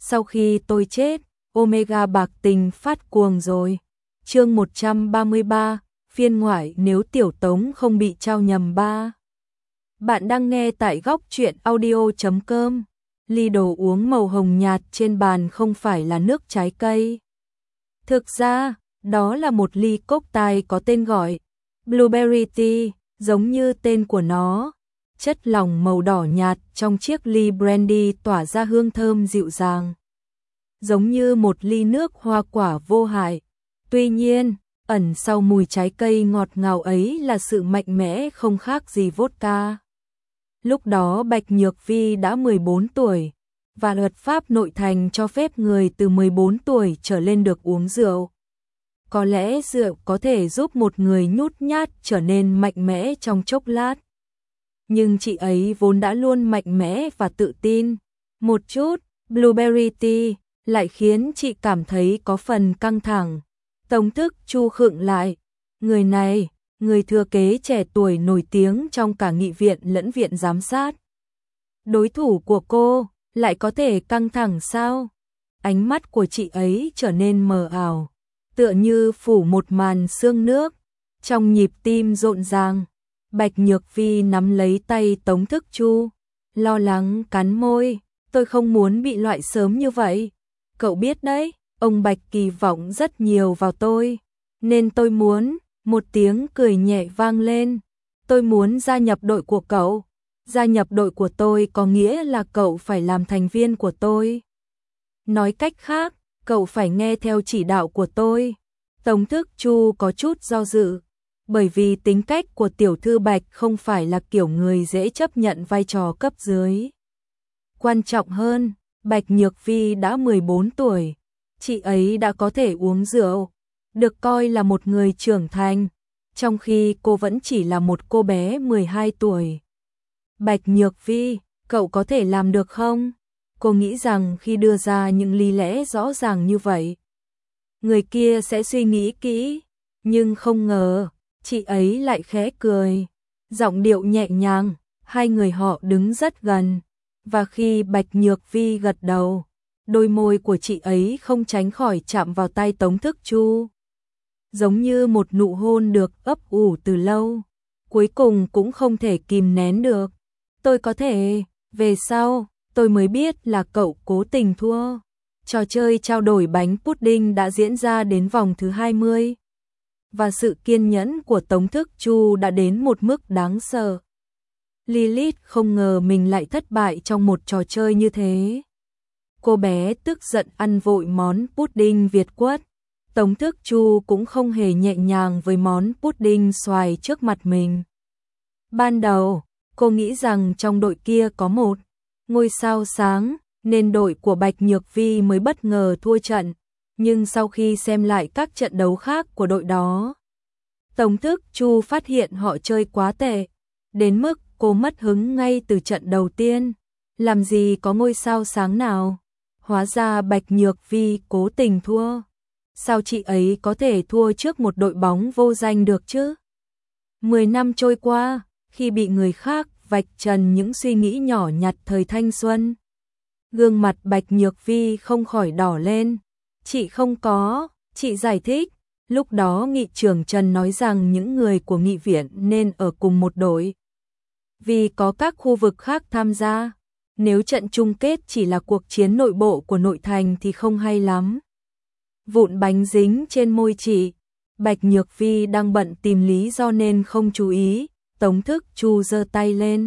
sau khi tôi chết, Omega bạc tình phát cuồng rồi. Chương 133, phiên ngoại nếu Tiểu Tống không bị trao nhầm ba. Bạn đang nghe tại góc truyện audio.com. Ly đồ uống màu hồng nhạt trên bàn không phải là nước trái cây. Thực ra, đó là một ly cốc tài có tên gọi Blueberry Tea, giống như tên của nó. Chất lỏng màu đỏ nhạt trong chiếc ly brandy tỏa ra hương thơm dịu dàng, giống như một ly nước hoa quả vô hại. Tuy nhiên, ẩn sau mùi trái cây ngọt ngào ấy là sự mạnh mẽ không khác gì vodka. Lúc đó Bạch Nhược Vi đã 14 tuổi, và luật pháp nội thành cho phép người từ 14 tuổi trở lên được uống rượu. Có lẽ rượu có thể giúp một người nhút nhát trở nên mạnh mẽ trong chốc lát. Nhưng chị ấy vốn đã luôn mạnh mẽ và tự tin. Một chút, Blueberry Tea lại khiến chị cảm thấy có phần căng thẳng. Tống Thức Chu khựng lại. Người này, người thừa kế trẻ tuổi nổi tiếng trong cả nghị viện lẫn viện giám sát. Đối thủ của cô lại có thể căng thẳng sao? Ánh mắt của chị ấy trở nên mờ ảo, tựa như phủ một màn sương nước. Trong nhịp tim rộn ràng, Bạch Nhược Vi nắm lấy tay Tống Thức Chu, lo lắng cắn môi. Tôi không muốn bị loại sớm như vậy. Cậu biết đấy, ông Bạch kỳ vọng rất nhiều vào tôi, nên tôi muốn. Một tiếng cười nhẹ vang lên. Tôi muốn gia nhập đội của cậu. Gia nhập đội của tôi có nghĩa là cậu phải làm thành viên của tôi. Nói cách khác, cậu phải nghe theo chỉ đạo của tôi. Tống Thức Chu có chút do dự, bởi vì tính cách của tiểu thư Bạch không phải là kiểu người dễ chấp nhận vai trò cấp dưới. Quan trọng hơn, Bạch Nhược Vi đã 14 tuổi, chị ấy đã có thể uống rượu, được coi là một người trưởng thành, trong khi cô vẫn chỉ là một cô bé 12 tuổi. Bạch Nhược Vi, cậu có thể làm được không? Cô nghĩ rằng khi đưa ra những lý lẽ rõ ràng như vậy, người kia sẽ suy nghĩ kỹ, nhưng không ngờ, chị ấy lại khẽ cười, giọng điệu nhẹ nhàng. Hai người họ đứng rất gần, và khi Bạch Nhược Vi gật đầu, đôi môi của chị ấy không tránh khỏi chạm vào tay Tống Thức Chu, giống như một nụ hôn được ấp ủ từ lâu, cuối cùng cũng không thể kìm nén được. Tôi có thể, về sau, tôi mới biết là cậu cố tình thua. Trò chơi trao đổi bánh pudding đã diễn ra đến vòng thứ 20, và sự kiên nhẫn của Tống Thức Chu đã đến một mức đáng sợ. Lilith không ngờ mình lại thất bại trong một trò chơi như thế. Cô bé tức giận ăn vội món pudding Việt Quất. Tống Thức Chu cũng không hề nhẹ nhàng với món pudding xoài trước mặt mình. Ban đầu, cô nghĩ rằng trong đội kia có một ngôi sao sáng, nên đội của Bạch Nhược Vi mới bất ngờ thua trận. Nhưng sau khi xem lại các trận đấu khác của đội đó, Tống Thức Chu phát hiện họ chơi quá tệ, đến mức cô mất hứng ngay từ trận đầu tiên. Làm gì có ngôi sao sáng nào? Hóa ra Bạch Nhược Vi cố tình thua. Sao chị ấy có thể thua trước một đội bóng vô danh được chứ? 10 năm trôi qua, khi bị người khác vạch trần những suy nghĩ nhỏ nhặt thời thanh xuân, gương mặt Bạch Nhược Vi không khỏi đỏ lên. Chị không có, chị giải thích. Lúc đó nghị trưởng Trần nói rằng những người của nghị viện nên ở cùng một đội, vì có các khu vực khác tham gia. Nếu trận chung kết chỉ là cuộc chiến nội bộ của nội thành thì không hay lắm. Vụn bánh dính trên môi chị. Bạch Nhược Vi đang bận tìm lý do nên không chú ý. Tống Thức Chu giơ tay lên,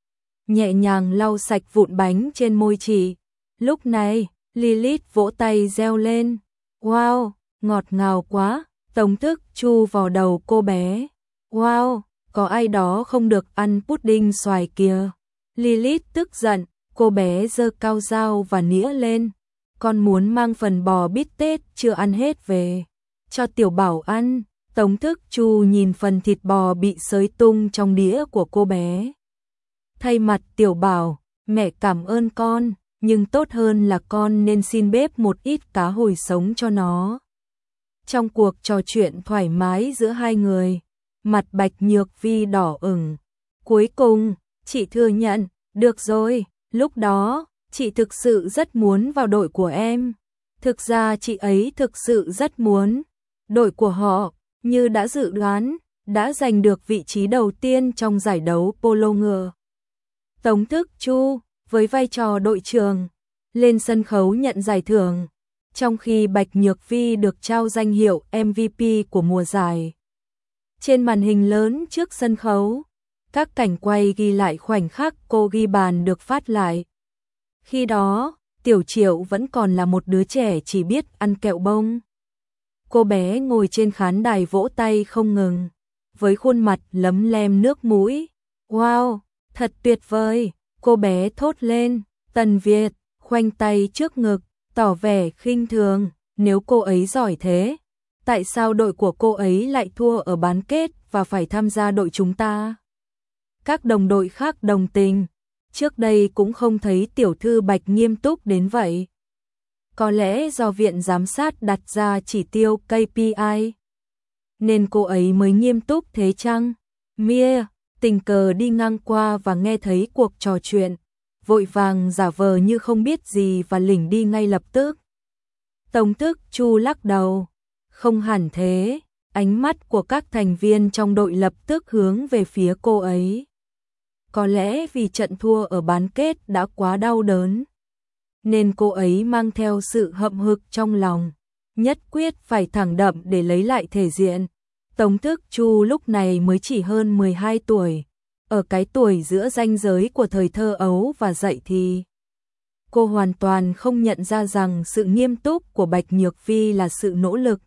nhẹ nhàng lau sạch vụn bánh trên môi chị. Lúc này, Lilith vỗ tay reo lên. Wow, ngọt ngào quá. Tống Thức Chu vò đầu cô bé. Wow, có ai đó không được ăn pudding xoài kìa. Lilith tức giận, cô bé giơ cao dao và nĩa lên. Con muốn mang phần bò bít tết chưa ăn hết về, cho Tiểu Bảo ăn. Tống Thức Chu nhìn phần thịt bò bị xới tung trong đĩa của cô bé. Thay mặt Tiểu Bảo, mẹ cảm ơn con, nhưng tốt hơn là con nên xin bếp một ít cá hồi sống cho nó. Trong cuộc trò chuyện thoải mái giữa hai người, mặt Bạch Nhược Vi đỏ ửng. Cuối cùng, chị thừa nhận, được rồi, lúc đó, Chị thực sự rất muốn vào đội của em. Thực ra chị ấy thực sự rất muốn. Đội của họ, như đã dự đoán, đã giành được vị trí đầu tiên trong giải đấu polo ngựa. Tống Thức Chu, với vai trò đội trưởng, lên sân khấu nhận giải thưởng, trong khi Bạch Nhược Vi được trao danh hiệu MVP của mùa giải. Trên màn hình lớn trước sân khấu, các cảnh quay ghi lại khoảnh khắc cô ghi bàn được phát lại. Khi đó, Tiểu Triệu vẫn còn là một đứa trẻ chỉ biết ăn kẹo bông. Cô bé ngồi trên khán đài vỗ tay không ngừng, với khuôn mặt lấm lem nước mũi. Wow, thật tuyệt vời, cô bé thốt lên. Tần Việt khoanh tay trước ngực, tỏ vẻ khinh thường, nếu cô ấy giỏi thế, tại sao đội của cô ấy lại thua ở bán kết và phải tham gia đội chúng ta? Các đồng đội khác đồng tình, trước đây cũng không thấy tiểu thư Bạch nghiêm túc đến vậy. Có lẽ do viện giám sát đặt ra chỉ tiêu KPI, nên cô ấy mới nghiêm túc thế chăng? Mia tình cờ đi ngang qua và nghe thấy cuộc trò chuyện, vội vàng giả vờ như không biết gì và lỉnh đi ngay lập tức. Tống Thức Chu lắc đầu, không hẳn thế, ánh mắt của các thành viên trong đội lập tức hướng về phía cô ấy. Có lẽ vì trận thua ở bán kết đã quá đau đớn, nên cô ấy mang theo sự hậm hực trong lòng, nhất quyết phải thẳng đậm để lấy lại thể diện. Tống Thức Chu lúc này mới chỉ hơn 12 tuổi, ở cái tuổi giữa ranh giới của thời thơ ấu và dậy thì. Cô hoàn toàn không nhận ra rằng sự nghiêm túc của Bạch Nhược Vi là sự nỗ lực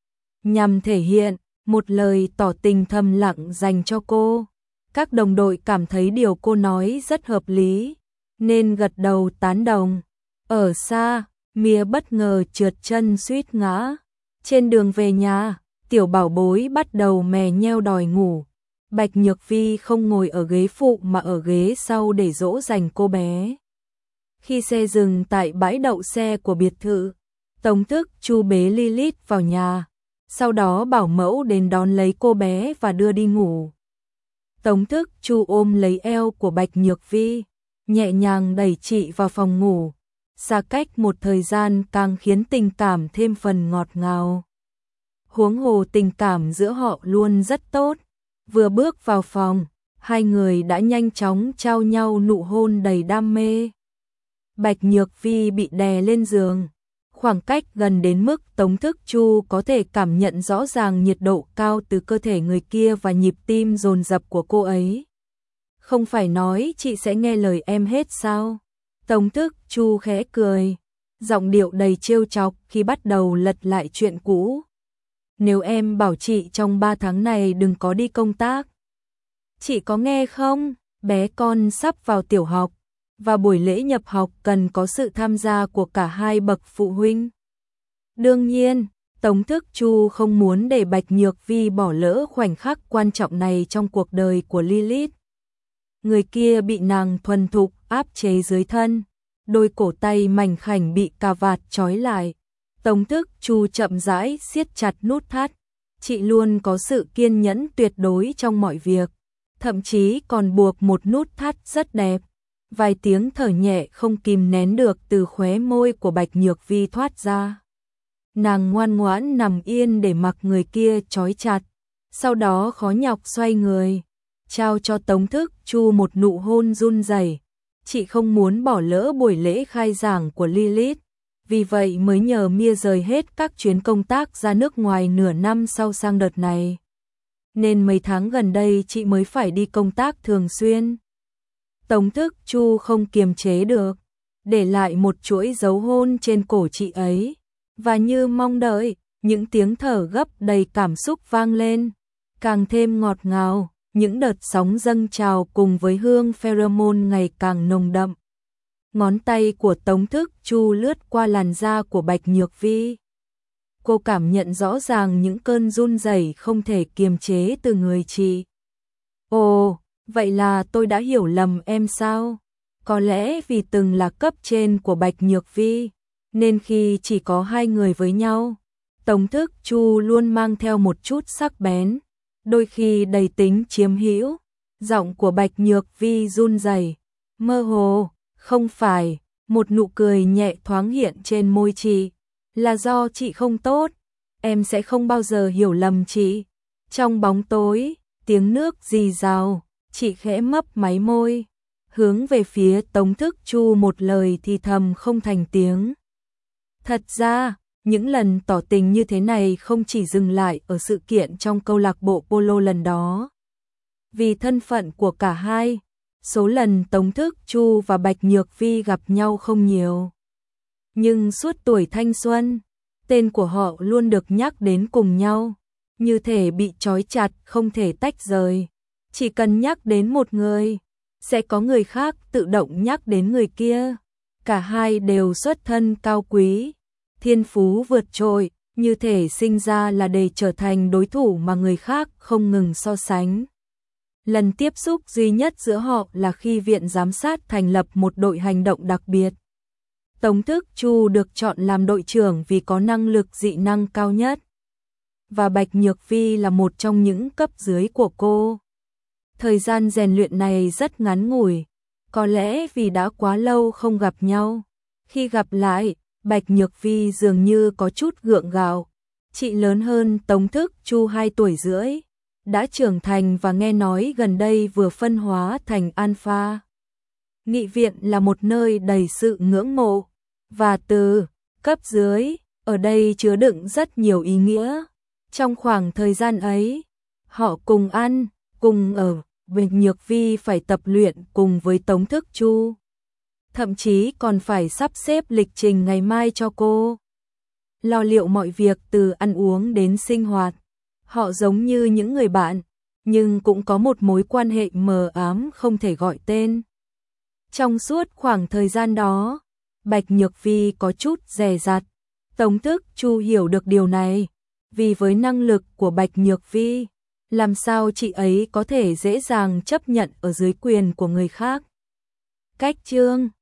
nhằm thể hiện một lời tỏ tình thầm lặng dành cho cô. Các đồng đội cảm thấy điều cô nói rất hợp lý, nên gật đầu tán đồng. Ở xa, Mia bất ngờ trượt chân suýt ngã. Trên đường về nhà, tiểu bảo bối bắt đầu mè nheo đòi ngủ. Bạch Nhược Vi không ngồi ở ghế phụ mà ở ghế sau để dỗ dành cô bé. Khi xe dừng tại bãi đậu xe của biệt thự, Tống Thức Chu bế Lilith vào nhà, sau đó bảo mẫu đến đón lấy cô bé và đưa đi ngủ. Tống Thức Chu ôm lấy eo của Bạch Nhược Vi, nhẹ nhàng đẩy chị vào phòng ngủ. Xa cách một thời gian càng khiến tình cảm thêm phần ngọt ngào. Huống hồ tình cảm giữa họ luôn rất tốt. Vừa bước vào phòng, hai người đã nhanh chóng trao nhau nụ hôn đầy đam mê. Bạch Nhược Vi bị đè lên giường, khoảng cách gần đến mức Tống Thức Chu có thể cảm nhận rõ ràng nhiệt độ cao từ cơ thể người kia và nhịp tim dồn dập của cô ấy. Không phải nói chị sẽ nghe lời em hết sao? Tống Thức Chu khẽ cười, giọng điệu đầy trêu chọc khi bắt đầu lật lại chuyện cũ. Nếu em bảo chị trong 3 tháng này đừng có đi công tác, chị có nghe không? Bé con sắp vào tiểu học, và buổi lễ nhập học cần có sự tham gia của cả hai bậc phụ huynh. Đương nhiên, Tống Thức Chu không muốn để Bạch Nhược Vi bỏ lỡ khoảnh khắc quan trọng này trong cuộc đời của Lilith. Người kia bị nàng thuần thục áp chế dưới thân, đôi cổ tay mảnh khảnh bị cà vạt trói lại. Tống Thức Chu chậm rãi siết chặt nút thắt. Chị luôn có sự kiên nhẫn tuyệt đối trong mọi việc, thậm chí còn buộc một nút thắt rất đẹp. Vài tiếng thở nhẹ không kìm nén được từ khóe môi của Bạch Nhược Vi thoát ra. Nàng ngoan ngoãn nằm yên để mặc người kia trói chặt, sau đó khó nhọc xoay người, trao cho Tống Thức Chu một nụ hôn run rẩy. Chị không muốn bỏ lỡ buổi lễ khai giảng của Lilith, vì vậy mới nhờ Mia rời hết các chuyến công tác ra nước ngoài nửa năm sau sang đợt này. Nên mấy tháng gần đây chị mới phải đi công tác thường xuyên. Tống Thức Chu không kiềm chế được, để lại một chuỗi dấu hôn trên cổ chị ấy, và như mong đợi, những tiếng thở gấp đầy cảm xúc vang lên, càng thêm ngọt ngào, những đợt sóng dâng trào cùng với hương pheromone ngày càng nồng đậm. Ngón tay của Tống Thức Chu lướt qua làn da của Bạch Nhược Vi. Cô cảm nhận rõ ràng những cơn run rẩy không thể kiềm chế từ người chị. Ồ, vậy là tôi đã hiểu lầm em sao? Có lẽ vì từng là cấp trên của Bạch Nhược Vi, nên khi chỉ có hai người với nhau, Tống Thức Chu luôn mang theo một chút sắc bén, đôi khi đầy tính chiếm hữu. Giọng của Bạch Nhược Vi run rẩy, mơ hồ, không phải, Một nụ cười nhẹ thoáng hiện trên môi chị. Là do chị không tốt, em sẽ không bao giờ hiểu lầm chị. Trong bóng tối, tiếng nước rì rào, chị khẽ mấp máy môi, hướng về phía Tống Thức Chu một lời thì thầm không thành tiếng. Thật ra, những lần tỏ tình như thế này không chỉ dừng lại ở sự kiện trong câu lạc bộ polo lần đó. Vì thân phận của cả hai, số lần Tống Thức Chu và Bạch Nhược Vi gặp nhau không nhiều. Nhưng suốt tuổi thanh xuân, tên của họ luôn được nhắc đến cùng nhau, như thể bị trói chặt không thể tách rời. Chỉ cần nhắc đến một người, sẽ có người khác tự động nhắc đến người kia. Cả hai đều xuất thân cao quý, thiên phú vượt trội, như thể sinh ra là để trở thành đối thủ mà người khác không ngừng so sánh. Lần tiếp xúc duy nhất giữa họ là khi viện giám sát thành lập một đội hành động đặc biệt. Tống Thức Chu được chọn làm đội trưởng vì có năng lực dị năng cao nhất. Và Bạch Nhược Vi là một trong những cấp dưới của cô. Thời gian rèn luyện này rất ngắn ngủi, có lẽ vì đã quá lâu không gặp nhau. Khi gặp lại, Bạch Nhược Vi dường như có chút gượng gạo. Chị lớn hơn Tống Thức Chu 2 tuổi rưỡi, đã trưởng thành và nghe nói gần đây vừa phân hóa thành alpha. Nghị viện là một nơi đầy sự ngưỡng mộ, và từ cấp dưới ở đây chứa đựng rất nhiều ý nghĩa. Trong khoảng thời gian ấy, họ cùng ăn, cùng ở, Bạch Nhược Vi phải tập luyện cùng với Tống Thức Chu. Thậm chí còn phải sắp xếp lịch trình ngày mai cho cô. Lo liệu mọi việc từ ăn uống đến sinh hoạt. Họ giống như những người bạn, nhưng cũng có một mối quan hệ mờ ám không thể gọi tên. Trong suốt khoảng thời gian đó, Bạch Nhược Vi có chút dè dặt. Tống Thức Chu hiểu được điều này, vì với năng lực của Bạch Nhược Vi, làm sao chị ấy có thể dễ dàng chấp nhận ở dưới quyền của người khác. Cách chương